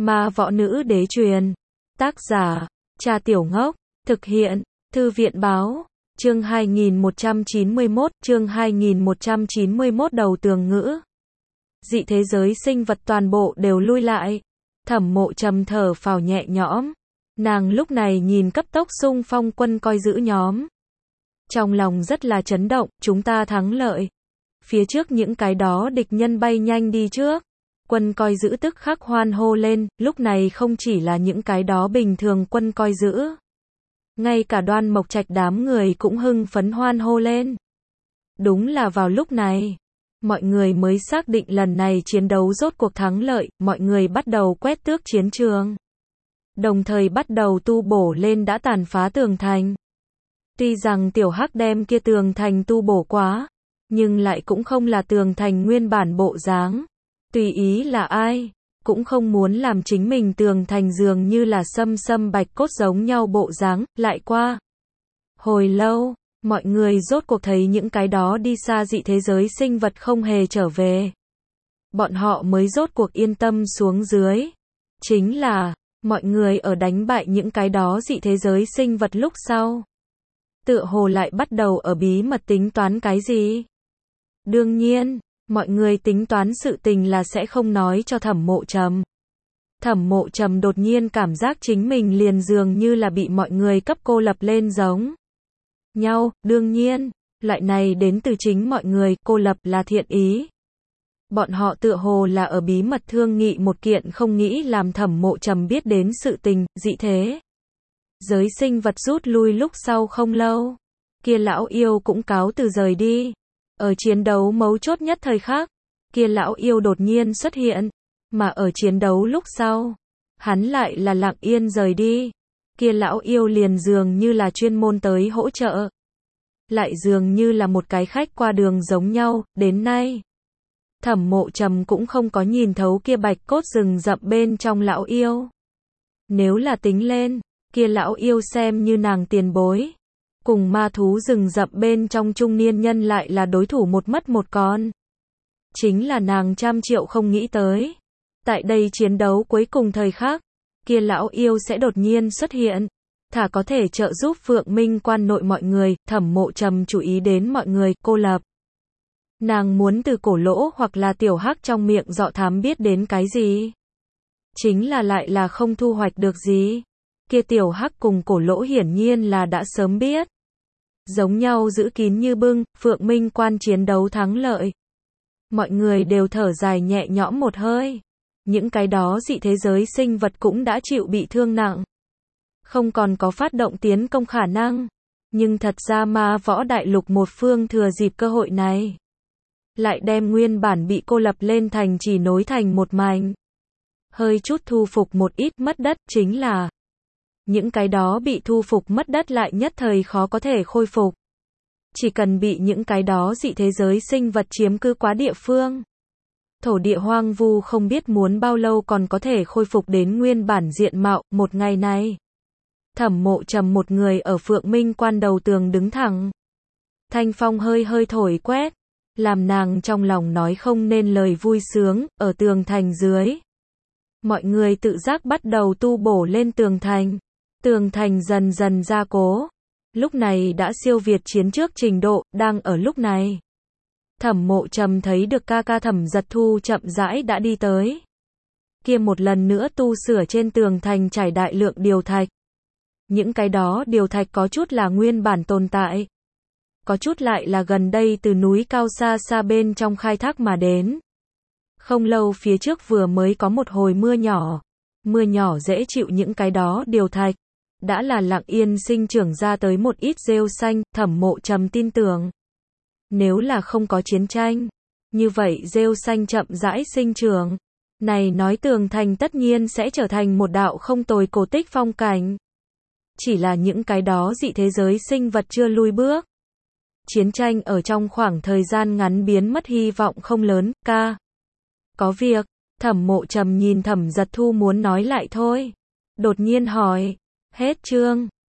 Ma võ nữ đế truyền. Tác giả, Cha Tiểu Ngốc. Thực hiện, Thư viện báo. Chương 2191 đầu tường ngữ. Dị thế giới sinh vật toàn bộ đều lui lại. Thẩm Mộ Trầm thở phào nhẹ nhõm. Nàng lúc này nhìn cấp tốc xung phong quân coi giữ nhóm. Trong lòng rất là chấn động, chúng ta thắng lợi. Phía trước những cái đó địch nhân bay nhanh đi trước. Quân coi giữ tức khắc hoan hô lên, lúc này không chỉ là những cái đó bình thường quân coi giữ. Ngay cả Đoan Mộc Trạch đám người cũng hưng phấn hoan hô lên. Đúng là vào lúc này, mọi người mới xác định lần này chiến đấu rốt cuộc thắng lợi, mọi người bắt đầu quét tước chiến trường. Đồng thời bắt đầu tu bổ lên đã tàn phá tường thành. Tuy rằng Tiểu Hắc đem kia tường thành tu bổ quá, nhưng lại cũng không là tường thành nguyên bản bộ dáng. Tùy ý là ai, cũng không muốn làm chính mình tường thành dường như là sâm bạch cốt giống nhau bộ dáng, lại qua. Hồi lâu, mọi người rốt cuộc thấy những cái đó đi xa dị thế giới sinh vật không hề trở về. Bọn họ mới rốt cuộc yên tâm xuống dưới. Chính là, mọi người ở đánh bại những cái đó dị thế giới sinh vật lúc sau. Tựa hồ lại bắt đầu ở bí mật tính toán cái gì? Đương nhiên, mọi người tính toán sự tình là sẽ không nói cho Thẩm Mộ Trầm. Thẩm Mộ Trầm đột nhiên cảm giác chính mình liền dường như là bị mọi người cấp cô lập lên giống nhau, đương nhiên, loại này đến từ chính mọi người, cô lập là thiện ý. Bọn họ tựa hồ là ở bí mật thương nghị một kiện không nghĩ làm Thẩm Mộ Trầm biết đến sự tình, dị thế. Giới sinh vật rút lui lúc sau không lâu. Kia lão yêu cũng cáo từ rời đi. Ở chiến đấu mấu chốt nhất thời khắc, kia lão yêu đột nhiên xuất hiện, mà ở chiến đấu lúc sau, hắn lại là lặng yên rời đi. Kia lão yêu liền dường như là chuyên môn tới hỗ trợ, lại dường như là một cái khách qua đường giống nhau, đến nay. Thẩm Mộ Trầm cũng không có nhìn thấu kia bạch cốt rừng rậm bên trong lão yêu. Nếu là tính lên, kia lão yêu xem như nàng tiền bối. Cùng ma thú rừng rậm bên trong trung niên nhân lại là đối thủ một mất một con. Chính là nàng trăm triệu không nghĩ tới. Tại đây chiến đấu cuối cùng thời khắc, kia lão yêu sẽ đột nhiên xuất hiện. Thả có thể trợ giúp Phượng Minh Quan nội mọi người, Thẩm Mộ Trầm chú ý đến mọi người, cô lập. Nàng muốn từ Cổ Lỗ hoặc là Tiểu Hắc trong miệng dọ thám biết đến cái gì. Chính là lại là không thu hoạch được gì. Kia Tiểu Hắc cùng Cổ Lỗ hiển nhiên là đã sớm biết. Giống nhau giữ kín như bưng, Phượng Minh Quan chiến đấu thắng lợi. Mọi người đều thở dài nhẹ nhõm một hơi. Những cái đó dị thế giới sinh vật cũng đã chịu bị thương nặng. Không còn có phát động tiến công khả năng. Nhưng thật ra ma võ đại lục một phương thừa dịp cơ hội này. Lại đem nguyên bản bị cô lập lên thành chỉ nối thành một mảnh. Hơi chút thu phục một ít mất đất chính là. Những cái đó bị thu phục mất đất lại nhất thời khó có thể khôi phục. Chỉ cần bị những cái đó dị thế giới sinh vật chiếm cư quá địa phương. Thổ địa hoang vu không biết muốn bao lâu còn có thể khôi phục đến nguyên bản diện mạo, một ngày này. Thẩm Mộ Trầm một người ở Phượng Minh Quan đầu tường đứng thẳng. Thanh phong hơi hơi thổi quét, làm nàng trong lòng nói không nên lời vui sướng, ở tường thành dưới. Mọi người tự giác bắt đầu tu bổ lên tường thành. Tường thành dần dần gia cố. Lúc này đã siêu việt chiến trước trình độ, đang ở lúc này. Thẩm Mộ Trầm thấy được ca ca Thẩm Giật Thu chậm rãi đã đi tới. Kia một lần nữa tu sửa trên tường thành trải đại lượng điều thạch. Những cái đó điều thạch có chút là nguyên bản tồn tại. Có chút lại là gần đây từ núi cao xa xa bên trong khai thác mà đến. Không lâu phía trước vừa mới có một hồi mưa nhỏ. Mưa nhỏ dễ chịu những cái đó điều thạch. Đã là lặng yên sinh trưởng ra tới một ít rêu xanh, Thẩm Mộ Trầm tin tưởng. Nếu là không có chiến tranh, như vậy rêu xanh chậm rãi sinh trưởng. Này nói tường thành tất nhiên sẽ trở thành một đạo không tồi cổ tích phong cảnh. Chỉ là những cái đó dị thế giới sinh vật chưa lui bước. Chiến tranh ở trong khoảng thời gian ngắn biến mất hy vọng không lớn, ca. Có việc, Thẩm Mộ Trầm nhìn Thẩm Giật Thu muốn nói lại thôi. Đột nhiên hỏi, hết chương.